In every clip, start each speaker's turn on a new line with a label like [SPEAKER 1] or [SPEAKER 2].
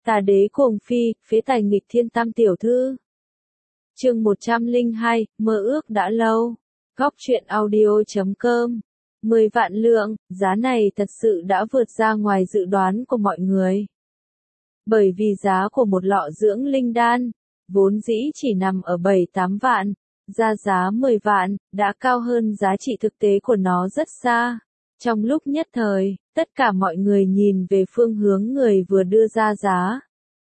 [SPEAKER 1] Tà đế cuồng phi, phế tài nghịch thiên tam tiểu thư. Chương 102, mơ ước đã lâu. Góc truyện audio.com. 10 vạn lượng, giá này thật sự đã vượt ra ngoài dự đoán của mọi người. Bởi vì giá của một lọ dưỡng linh đan, vốn dĩ chỉ nằm ở 7-8 vạn, ra giá 10 vạn, đã cao hơn giá trị thực tế của nó rất xa. Trong lúc nhất thời, tất cả mọi người nhìn về phương hướng người vừa đưa ra giá.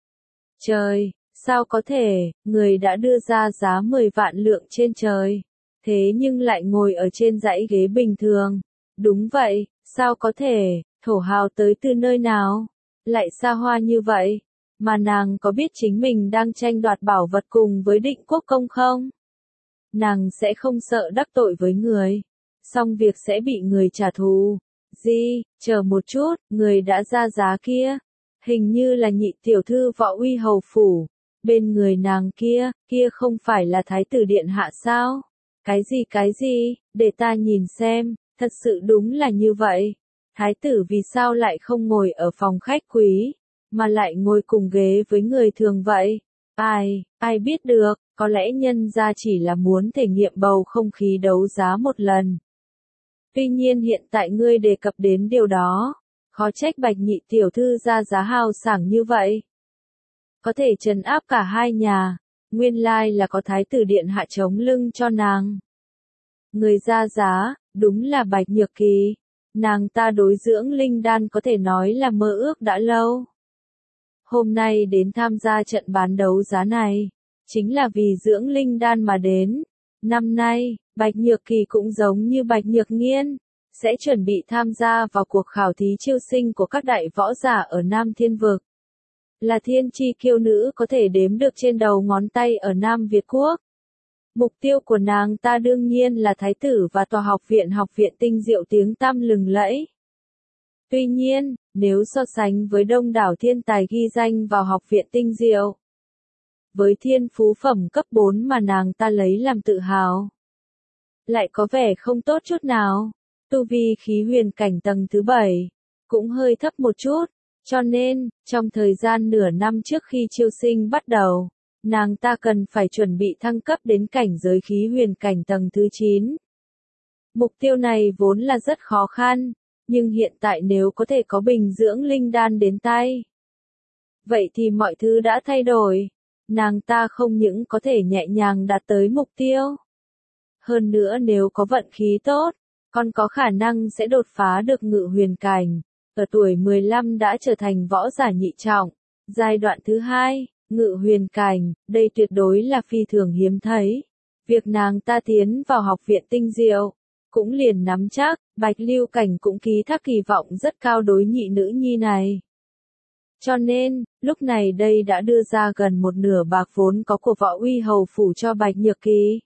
[SPEAKER 1] Trời, sao có thể, người đã đưa ra giá 10 vạn lượng trên trời, thế nhưng lại ngồi ở trên dãy ghế bình thường. Đúng vậy, sao có thể, thổ hào tới từ nơi nào, lại xa hoa như vậy, mà nàng có biết chính mình đang tranh đoạt bảo vật cùng với Định Quốc Công không? Nàng sẽ không sợ đắc tội với người, xong việc sẽ bị người trả thù. Gì, chờ một chút, người đã ra giá kia, hình như là nhị tiểu thư Võ Uy hầu phủ, bên người nàng kia không phải là thái tử điện hạ sao? Cái gì, để ta nhìn xem, thật sự đúng là như vậy. Thái tử vì sao lại không ngồi ở phòng khách quý, mà lại ngồi cùng ghế với người thường vậy? Ai biết được, có lẽ nhân gia chỉ là muốn thể nghiệm bầu không khí đấu giá một lần. Tuy nhiên hiện tại ngươi đề cập đến điều đó, khó trách Bạch nhị tiểu thư ra giá hào sảng như vậy. Có thể trấn áp cả hai nhà, nguyên lai là có thái tử điện hạ chống lưng cho nàng. Người ra giá, đúng là Bạch Nhược Kỳ, nàng ta đối dưỡng linh đan có thể nói là mơ ước đã lâu. Hôm nay đến tham gia trận bán đấu giá này, chính là vì dưỡng linh đan mà đến. Năm nay, Bạch Nhược Kỳ cũng giống như Bạch Nhược Nghiên, sẽ chuẩn bị tham gia vào cuộc khảo thí chiêu sinh của các đại võ giả ở Nam Thiên Vực. Là thiên chi kiêu nữ có thể đếm được trên đầu ngón tay ở Nam Việt Quốc. Mục tiêu của nàng ta đương nhiên là thái tử và tòa học viện tinh diệu tiếng tăm lừng lẫy. Tuy nhiên, nếu so sánh với đông đảo thiên tài ghi danh vào học viện tinh diệu, với thiên phú phẩm cấp 4 mà nàng ta lấy làm tự hào, lại có vẻ không tốt chút nào. Tu vi khí huyền cảnh tầng thứ 7, cũng hơi thấp một chút, cho nên, trong thời gian nửa năm trước khi chiêu sinh bắt đầu, nàng ta cần phải chuẩn bị thăng cấp đến cảnh giới khí huyền cảnh tầng thứ 9. Mục tiêu này vốn là rất khó khăn, nhưng hiện tại nếu có thể có bình dưỡng linh đan đến tay, vậy thì mọi thứ đã thay đổi. Nàng ta không những có thể nhẹ nhàng đạt tới mục tiêu, hơn nữa nếu có vận khí tốt, còn có khả năng sẽ đột phá được ngự huyền cảnh, ở tuổi 15 đã trở thành võ giả nhị trọng. Giai đoạn thứ 2, ngự huyền cảnh, đây tuyệt đối là phi thường hiếm thấy. Việc nàng ta tiến vào học viện tinh diệu, cũng liền nắm chắc. Bạch Lưu Cảnh cũng ký thác kỳ vọng rất cao đối nhị nữ nhi này. Cho nên, lúc này đây đã đưa ra gần một nửa bạc vốn có của Võ Uy hầu phủ cho Bạch Nhược Kỳ,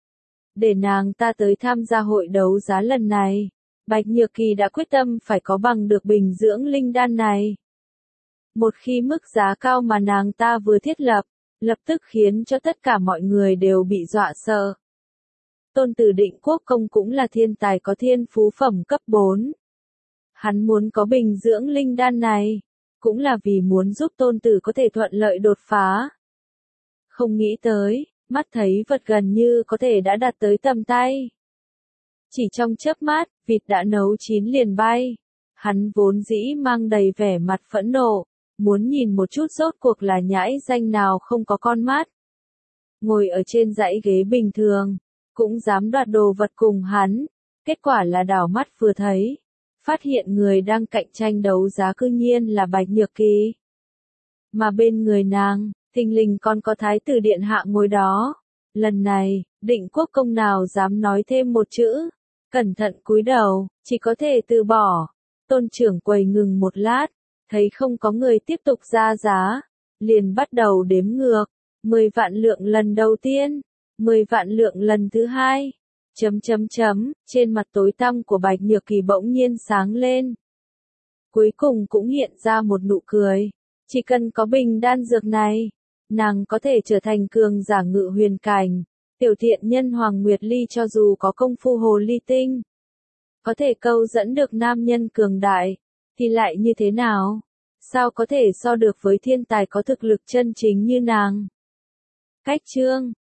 [SPEAKER 1] để nàng ta tới tham gia hội đấu giá lần này. Bạch Nhược Kỳ đã quyết tâm phải có bằng được bình dưỡng linh đan này. Một khi mức giá cao mà nàng ta vừa thiết lập, lập tức khiến cho tất cả mọi người đều bị dọa sợ. Tôn tử Định Quốc Công cũng là thiên tài có thiên phú phẩm cấp 4. Hắn muốn có bình dưỡng linh đan này, cũng là vì muốn giúp tôn tử có thể thuận lợi đột phá. Không nghĩ tới, mắt thấy vật gần như có thể đã đạt tới tầm tay. Chỉ trong chớp mắt, vịt đã nấu chín liền bay. Hắn vốn dĩ mang đầy vẻ mặt phẫn nộ, muốn nhìn một chút rốt cuộc là nhãi danh nào không có con mắt. Ngồi ở trên dãy ghế bình thường, cũng dám đoạt đồ vật cùng hắn. Kết quả là đảo mắt vừa thấy, phát hiện người đang cạnh tranh đấu giá cư nhiên là Bạch Nhược Kỳ. Mà bên người nàng, thình lình còn có thái tử điện hạ ngồi đó. Lần này, Định Quốc Công nào dám nói thêm một chữ, cẩn thận cúi đầu, chỉ có thể từ bỏ. Tôn trưởng quầy ngừng một lát, thấy không có người tiếp tục ra giá, liền bắt đầu đếm ngược. 10 vạn lượng lần đầu tiên, 10 vạn lượng lần thứ 2. Trên mặt tối tăm của Bạch Nhược Kỳ bỗng nhiên sáng lên. Cuối cùng cũng hiện ra một nụ cười. Chỉ cần có bình đan dược này, nàng có thể trở thành cường giả ngự huyền cảnh. Tiểu thiện nhân Hoàng Nguyệt Ly cho dù có công phu hồ ly tinh, có thể câu dẫn được nam nhân cường đại, thì lại như thế nào? Sao có thể so được với thiên tài có thực lực chân chính như nàng? Cách chương